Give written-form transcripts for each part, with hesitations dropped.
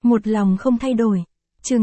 Một lòng không thay đổi. Chương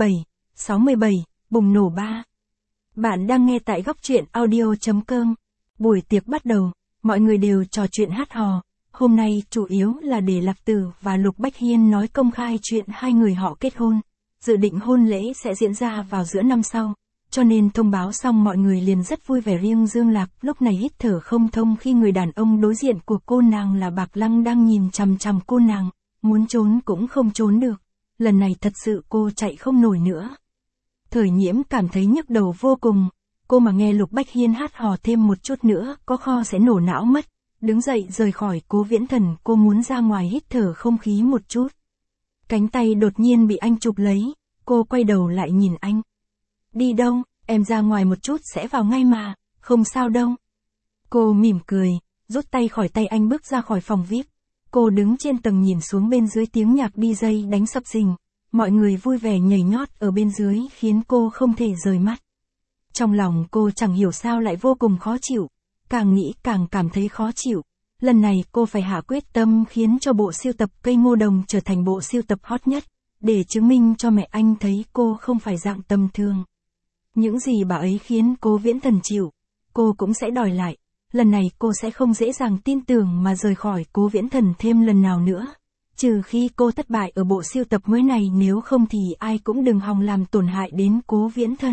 67, bùng nổ 3. Bạn đang nghe tại góc truyện audio.com. Buổi tiệc bắt đầu, mọi người đều trò chuyện hát hò. Hôm nay chủ yếu là để Lạc Tử và Lục Bách Hiên nói công khai chuyện hai người họ kết hôn. Dự định hôn lễ sẽ diễn ra vào giữa năm sau. Cho nên thông báo xong mọi người liền rất vui vẻ, riêng Dương Lạc lúc này hít thở không thông khi người đàn ông đối diện của cô nàng là Bạc Lăng đang nhìn chằm chằm cô nàng, muốn trốn cũng không trốn được. Lần này thật sự cô chạy không nổi nữa. Thời Nhiễm cảm thấy nhức đầu vô cùng, cô mà nghe Lục Bách Hiên hát hò thêm một chút nữa có kho sẽ nổ não mất. Đứng dậy rời khỏi Cố Viễn Thần, cô muốn ra ngoài hít thở không khí một chút. Cánh tay đột nhiên bị anh chụp lấy, cô quay đầu lại nhìn anh. Đi đâu, em ra ngoài một chút sẽ vào ngay mà, không sao đâu. Cô mỉm cười, rút tay khỏi tay anh bước ra khỏi phòng VIP. Cô đứng trên tầng nhìn xuống bên dưới, tiếng nhạc DJ đánh sập sình. Mọi người vui vẻ nhảy nhót ở bên dưới khiến cô không thể rời mắt. Trong lòng cô chẳng hiểu sao lại vô cùng khó chịu. Càng nghĩ càng cảm thấy khó chịu. Lần này cô phải hạ quyết tâm khiến cho bộ sưu tập cây ngô đồng trở thành bộ sưu tập hot nhất. Để chứng minh cho mẹ anh thấy cô không phải dạng tầm thường. Những gì bà ấy khiến Cố Viễn Thần chịu, cô cũng sẽ đòi lại. Lần này cô sẽ không dễ dàng tin tưởng mà rời khỏi Cố Viễn Thần thêm lần nào nữa. Trừ khi cô thất bại ở bộ sưu tập mới này, nếu không thì ai cũng đừng hòng làm tổn hại đến Cố Viễn Thần.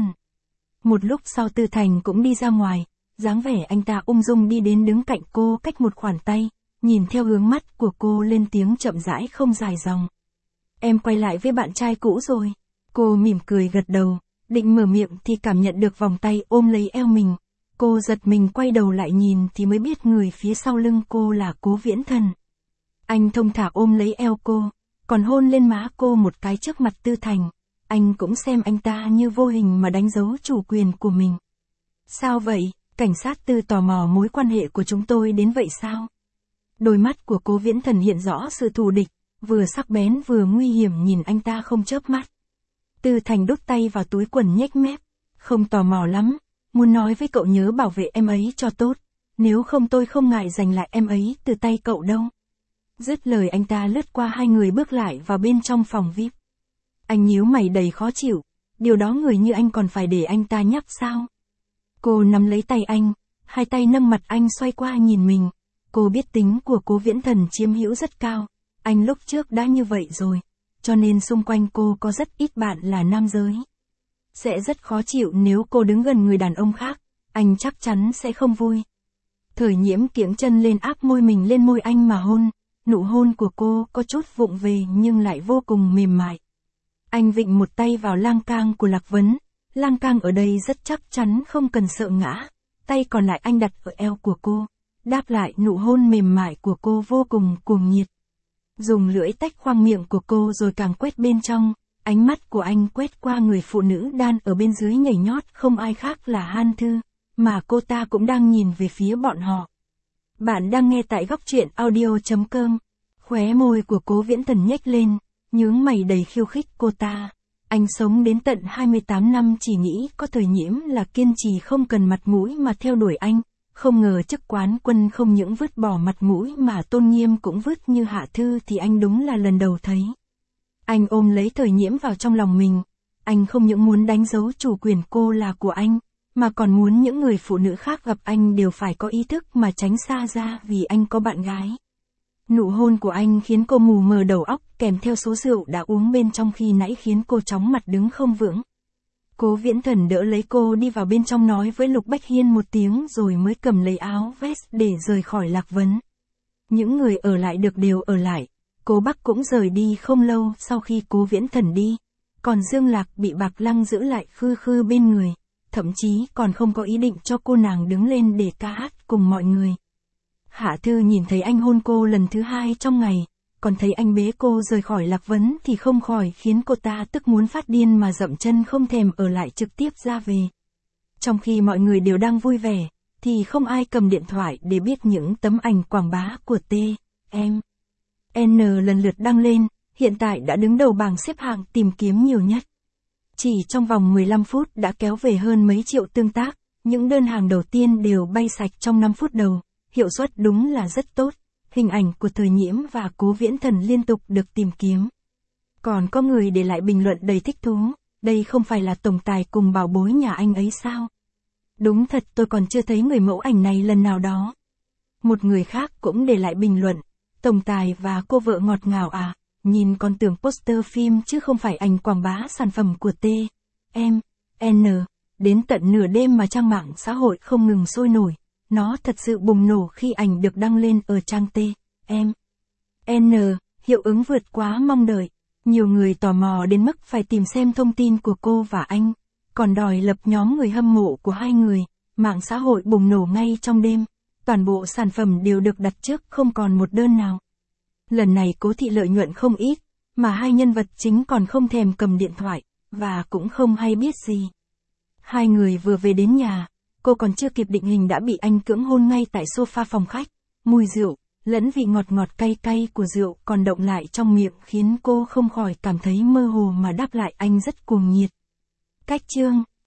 Một lúc sau Tư Thành cũng đi ra ngoài, dáng vẻ anh ta ung dung đi đến đứng cạnh cô cách một khoảng tay, nhìn theo hướng mắt của cô lên tiếng chậm rãi không dài dòng. Em quay lại với bạn trai cũ rồi. Cô mỉm cười gật đầu, định mở miệng thì cảm nhận được vòng tay ôm lấy eo mình. Cô giật mình quay đầu lại nhìn thì mới biết người phía sau lưng cô là Cố Viễn Thần. Anh thông thả ôm lấy eo cô, còn hôn lên má cô một cái trước mặt Tư Thành. Anh cũng xem anh ta như vô hình mà đánh dấu chủ quyền của mình. Sao vậy, cảnh sát Tư tò mò mối quan hệ của chúng tôi đến vậy sao? Đôi mắt của Cố Viễn Thần hiện rõ sự thù địch, vừa sắc bén vừa nguy hiểm nhìn anh ta không chớp mắt. Tư Thành đút tay vào túi quần nhếch mép. Không tò mò lắm, muốn nói với cậu nhớ bảo vệ em ấy cho tốt, nếu không tôi không ngại giành lại em ấy từ tay cậu đâu. Dứt lời anh ta lướt qua hai người bước lại vào bên trong phòng VIP. Anh nhíu mày đầy khó chịu, điều đó người như anh còn phải để anh ta nhắc sao? Cô nắm lấy tay anh, hai tay nâng mặt anh xoay qua nhìn mình. Cô biết tính của Cố Viễn Thần chiếm hữu rất cao, anh lúc trước đã như vậy rồi, cho nên xung quanh cô có rất ít bạn là nam giới. Sẽ rất khó chịu nếu cô đứng gần người đàn ông khác, anh chắc chắn sẽ không vui. Thời Nhiễm kiễng chân lên áp môi mình lên môi anh mà hôn, nụ hôn của cô có chút vụng về nhưng lại vô cùng mềm mại. Anh vịn một tay vào lang cang của Lạc Vấn, lang cang ở đây rất chắc chắn không cần sợ ngã, tay còn lại anh đặt ở eo của cô, đáp lại nụ hôn mềm mại của cô vô cùng cuồng nhiệt. Dùng lưỡi tách khoang miệng của cô rồi càng quét bên trong, ánh mắt của anh quét qua người phụ nữ đan ở bên dưới nhảy nhót, không ai khác là Han Thư, mà cô ta cũng đang nhìn về phía bọn họ. Bạn đang nghe tại góc truyện audio.com. Khóe môi của Cố Viễn Thần nhếch lên, nhướng mày đầy khiêu khích cô ta. Anh sống đến tận 28 năm chỉ nghĩ có Thời Nhiễm là kiên trì không cần mặt mũi mà theo đuổi anh. Không ngờ chức quán quân không những vứt bỏ mặt mũi mà tôn nghiêm cũng vứt như Hạ Thư thì anh đúng là lần đầu thấy. Anh ôm lấy Thời Nhiễm vào trong lòng mình. Anh không những muốn đánh dấu chủ quyền cô là của anh, mà còn muốn những người phụ nữ khác gặp anh đều phải có ý thức mà tránh xa ra vì anh có bạn gái. Nụ hôn của anh khiến cô mù mờ đầu óc, kèm theo số rượu đã uống bên trong khi nãy khiến cô chóng mặt đứng không vững. Cố Viễn Thần đỡ lấy cô đi vào bên trong, nói với Lục Bách Hiên một tiếng rồi mới cầm lấy áo vest để rời khỏi Lạc Vấn. Những người ở lại được đều ở lại. Cố Bắc cũng rời đi không lâu sau khi Cố Viễn Thần đi. Còn Dương Lạc bị Bạc Lăng giữ lại khư khư bên người. Thậm chí còn không có ý định cho cô nàng đứng lên để ca hát cùng mọi người. Hạ Thư nhìn thấy anh hôn cô lần thứ hai trong ngày, còn thấy anh bế cô rời khỏi Lạc Vấn thì không khỏi khiến cô ta tức muốn phát điên mà dậm chân không thèm ở lại, trực tiếp ra về. Trong khi mọi người đều đang vui vẻ, thì không ai cầm điện thoại để biết những tấm ảnh quảng bá của T.M.N lần lượt đăng lên, hiện tại đã đứng đầu bảng xếp hạng tìm kiếm nhiều nhất. Chỉ trong vòng 15 phút đã kéo về hơn mấy triệu tương tác, những đơn hàng đầu tiên đều bay sạch trong 5 phút đầu, hiệu suất đúng là rất tốt. Hình ảnh của Thời Nhiễm và Cố Viễn Thần liên tục được tìm kiếm. Còn có người để lại bình luận đầy thích thú, đây không phải là tổng tài cùng bảo bối nhà anh ấy sao? Đúng thật tôi còn chưa thấy người mẫu ảnh này lần nào đó. Một người khác cũng để lại bình luận, tổng tài và cô vợ ngọt ngào à, nhìn còn tưởng poster phim chứ không phải ảnh quảng bá sản phẩm của T. M. N. Đến tận nửa đêm mà trang mạng xã hội không ngừng sôi nổi, nó thật sự bùng nổ khi ảnh được đăng lên ở trang T. M. N. Hiệu ứng vượt quá mong đợi. Nhiều người tò mò đến mức phải tìm xem thông tin của cô và anh, còn đòi lập nhóm người hâm mộ của hai người, mạng xã hội bùng nổ ngay trong đêm, toàn bộ sản phẩm đều được đặt trước không còn một đơn nào. Lần này Cố Thị lợi nhuận không ít, mà hai nhân vật chính còn không thèm cầm điện thoại, và cũng không hay biết gì. Hai người vừa về đến nhà, cô còn chưa kịp định hình đã bị anh cưỡng hôn ngay tại sofa phòng khách, mùi rượu, lẫn vị ngọt ngọt cay cay của rượu còn động lại trong miệng khiến cô không khỏi cảm thấy mơ hồ mà đáp lại anh rất cuồng nhiệt. Cách chương